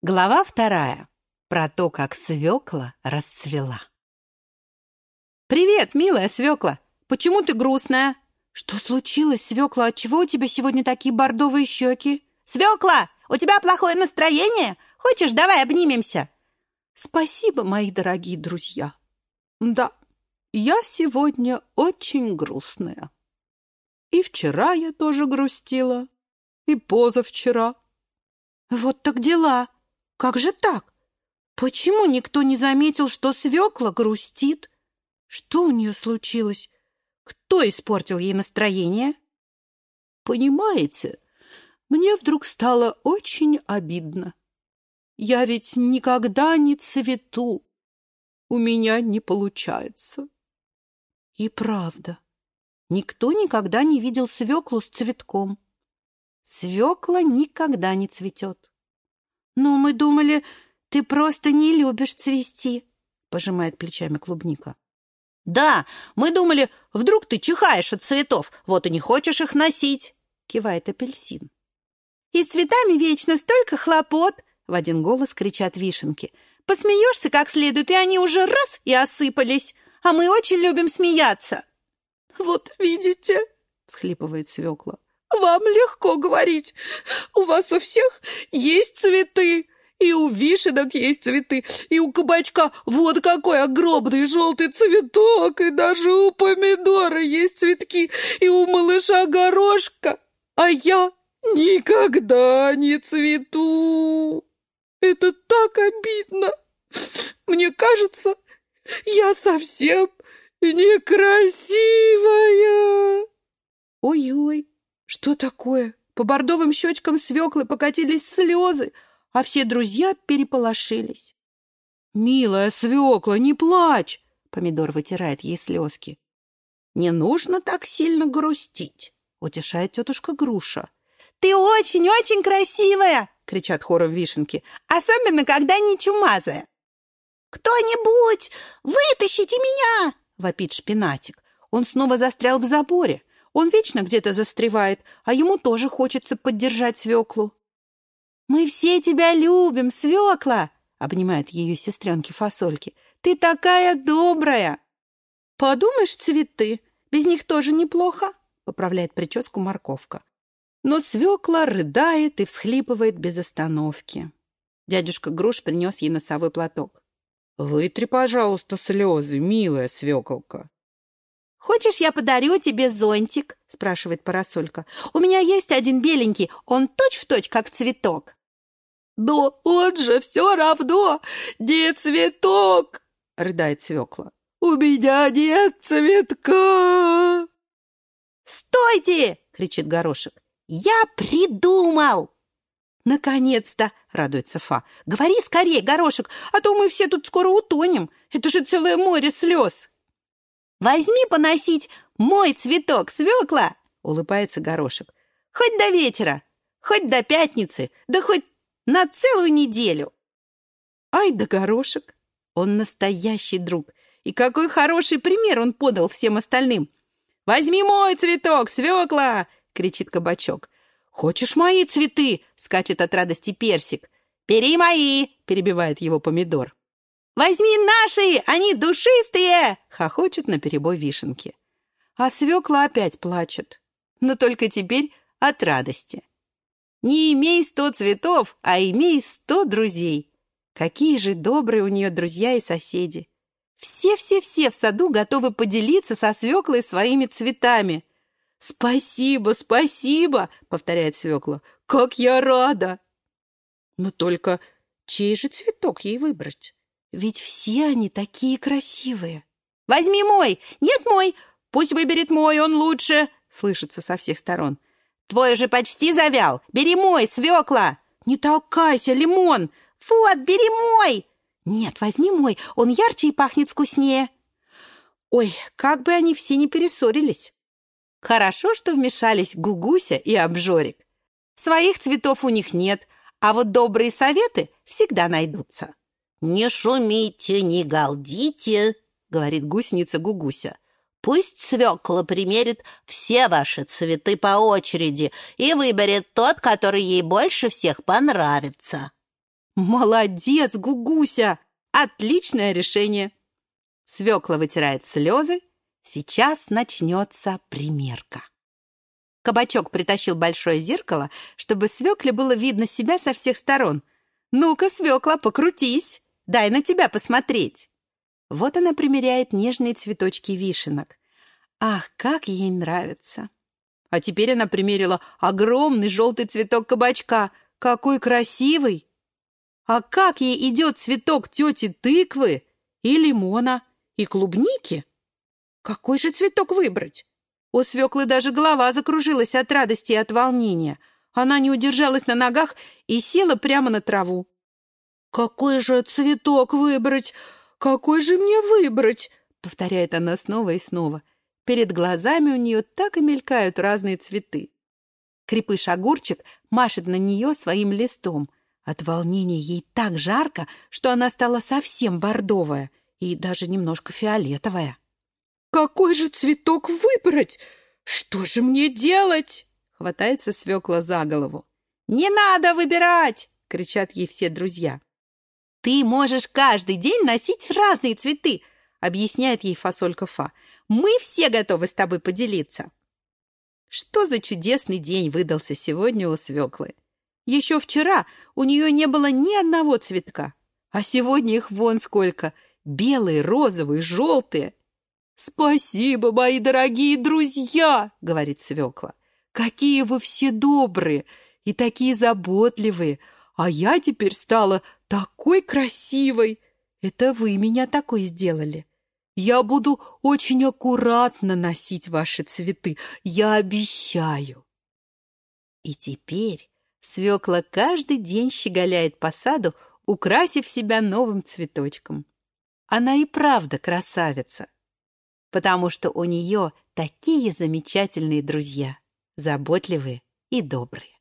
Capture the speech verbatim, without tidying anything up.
Глава вторая. Про то, как свекла расцвела. «Привет, милая свекла! Почему ты грустная?» «Что случилось, свекла? Отчего у тебя сегодня такие бордовые щеки?» «Свекла, у тебя плохое настроение? Хочешь, давай обнимемся?» «Спасибо, мои дорогие друзья. Да, я сегодня очень грустная. И вчера я тоже грустила, и позавчера». «Вот так дела! Как же так? Почему никто не заметил, что свекла грустит? Что у нее случилось? Кто испортил ей настроение?» «Понимаете, мне вдруг стало очень обидно. Я ведь никогда не цвету. У меня не получается». И правда, никто никогда не видел свеклу с цветком. Свекла никогда не цветет. «Но мы думали, ты просто не любишь цвести», — пожимает плечами клубника. «Да, мы думали, вдруг ты чихаешь от цветов, вот и не хочешь их носить», — кивает апельсин. «И с цветами вечно столько хлопот», — в один голос кричат вишенки. «Посмеешься как следует, и они уже раз и осыпались, а мы очень любим смеяться». «Вот видите», — всхлипывает свекла, — «вам легко говорить. У вас у всех есть цветы, и у вишенок есть цветы, и у кабачка вот какой огромный желтый цветок, и даже у помидора есть цветки, и у малыша горошка, а я никогда не цвету. Это так обидно. Мне кажется, я совсем некрасивая». Ой-ой, что такое? По бордовым щечкам свеклы покатились слезы, а все друзья переполошились. «Милая свекла, не плачь!» — помидор вытирает ей слезки. «Не нужно так сильно грустить», — утешает тетушка Груша. «Ты очень-очень красивая!» — кричат хором вишенки. «Особенно, когда не чумазая». «Кто-нибудь, вытащите меня!» — вопит шпинатик. Он снова застрял в заборе. Он вечно где-то застревает, а ему тоже хочется поддержать свеклу. «Мы все тебя любим, свекла!» — обнимают ее сестренки-фасольки. «Ты такая добрая!» «Подумаешь, цветы, без них тоже неплохо!» — поправляет прическу морковка. Но свекла рыдает и всхлипывает без остановки. Дядюшка Груш принес ей носовой платок. «Вытри, пожалуйста, слезы, милая свеколка». «Хочешь, я подарю тебе зонтик?» — спрашивает парасолька. «У меня есть один беленький, он точь-в-точь, как цветок». «Но он же все равно не цветок!» — рыдает свекла. «У меня нет цветка!» «Стойте!» — кричит горошек. «Я придумал!» «Наконец-то!» — радуется Фа. «Говори скорее, горошек, а то мы все тут скоро утонем. Это же целое море слез!» «Возьми поносить мой цветок, свекла!» — улыбается горошек. «Хоть до вечера, хоть до пятницы, да хоть на целую неделю!» Ай да горошек! Он настоящий друг. И какой хороший пример он подал всем остальным. «Возьми мой цветок, свекла!» — кричит кабачок. «Хочешь мои цветы?» — скачет от радости персик. «Бери мои!» — перебивает его помидор. «Возьми наши! Они душистые!» — хохочут наперебой вишенки. А свекла опять плачет. Но только теперь от радости. Не имей сто цветов, а имей сто друзей. Какие же добрые у нее друзья и соседи. Все-все-все в саду готовы поделиться со свеклой своими цветами. «Спасибо, спасибо!» — повторяет свекла. «Как я рада!» Но только чей же цветок ей выбрать? Ведь все они такие красивые. «Возьми мой!» «Нет, мой!» «Пусть выберет мой, он лучше!» — слышится со всех сторон. «Твой уже почти завял! Бери мой, свекла!» «Не толкайся, лимон!» «Вот, бери мой!» «Нет, возьми мой, он ярче и пахнет вкуснее!» Ой, как бы они все не перессорились! Хорошо, что вмешались Гугуся и Обжорик. Своих цветов у них нет, а вот добрые советы всегда найдутся. «Не шумите, не галдите», — говорит гусеница Гугуся. «Пусть свекла примерит все ваши цветы по очереди и выберет тот, который ей больше всех понравится». Молодец, Гугуся! Отличное решение! Свекла вытирает слезы. Сейчас начнется примерка. Кабачок притащил большое зеркало, чтобы свекле было видно себя со всех сторон. «Ну-ка, свекла, покрутись! Дай на тебя посмотреть!» Вот она примеряет нежные цветочки вишенок. Ах, как ей нравится! А теперь она примерила огромный желтый цветок кабачка. Какой красивый! А как ей идет цветок тети тыквы и лимона, и клубники? Какой же цветок выбрать? У свеклы даже голова закружилась от радости и от волнения. Она не удержалась на ногах и села прямо на траву. «Какой же цветок выбрать? Какой же мне выбрать?» — повторяет она снова и снова. Перед глазами у нее так и мелькают разные цветы. Крепыш-огурчик машет на нее своим листом. От волнения ей так жарко, что она стала совсем бордовая и даже немножко фиолетовая. «Какой же цветок выбрать? Что же мне делать?» Хватается свекла за голову. «Не надо выбирать!» — кричат ей все друзья. «Ты можешь каждый день носить разные цветы!» — объясняет ей фасолька Фа. «Мы все готовы с тобой поделиться!» Что за чудесный день выдался сегодня у свеклы! Еще вчера у нее не было ни одного цветка, а сегодня их вон сколько! Белые, розовые, желтые! «Спасибо, мои дорогие друзья!» — говорит свекла. «Какие вы все добрые и такие заботливые! А я теперь стала такой красивой! Это вы меня такой сделали! Я буду очень аккуратно носить ваши цветы, я обещаю!» И теперь свекла каждый день щеголяет по саду, украсив себя новым цветочком. Она и правда красавица, потому что у нее такие замечательные друзья, заботливые и добрые.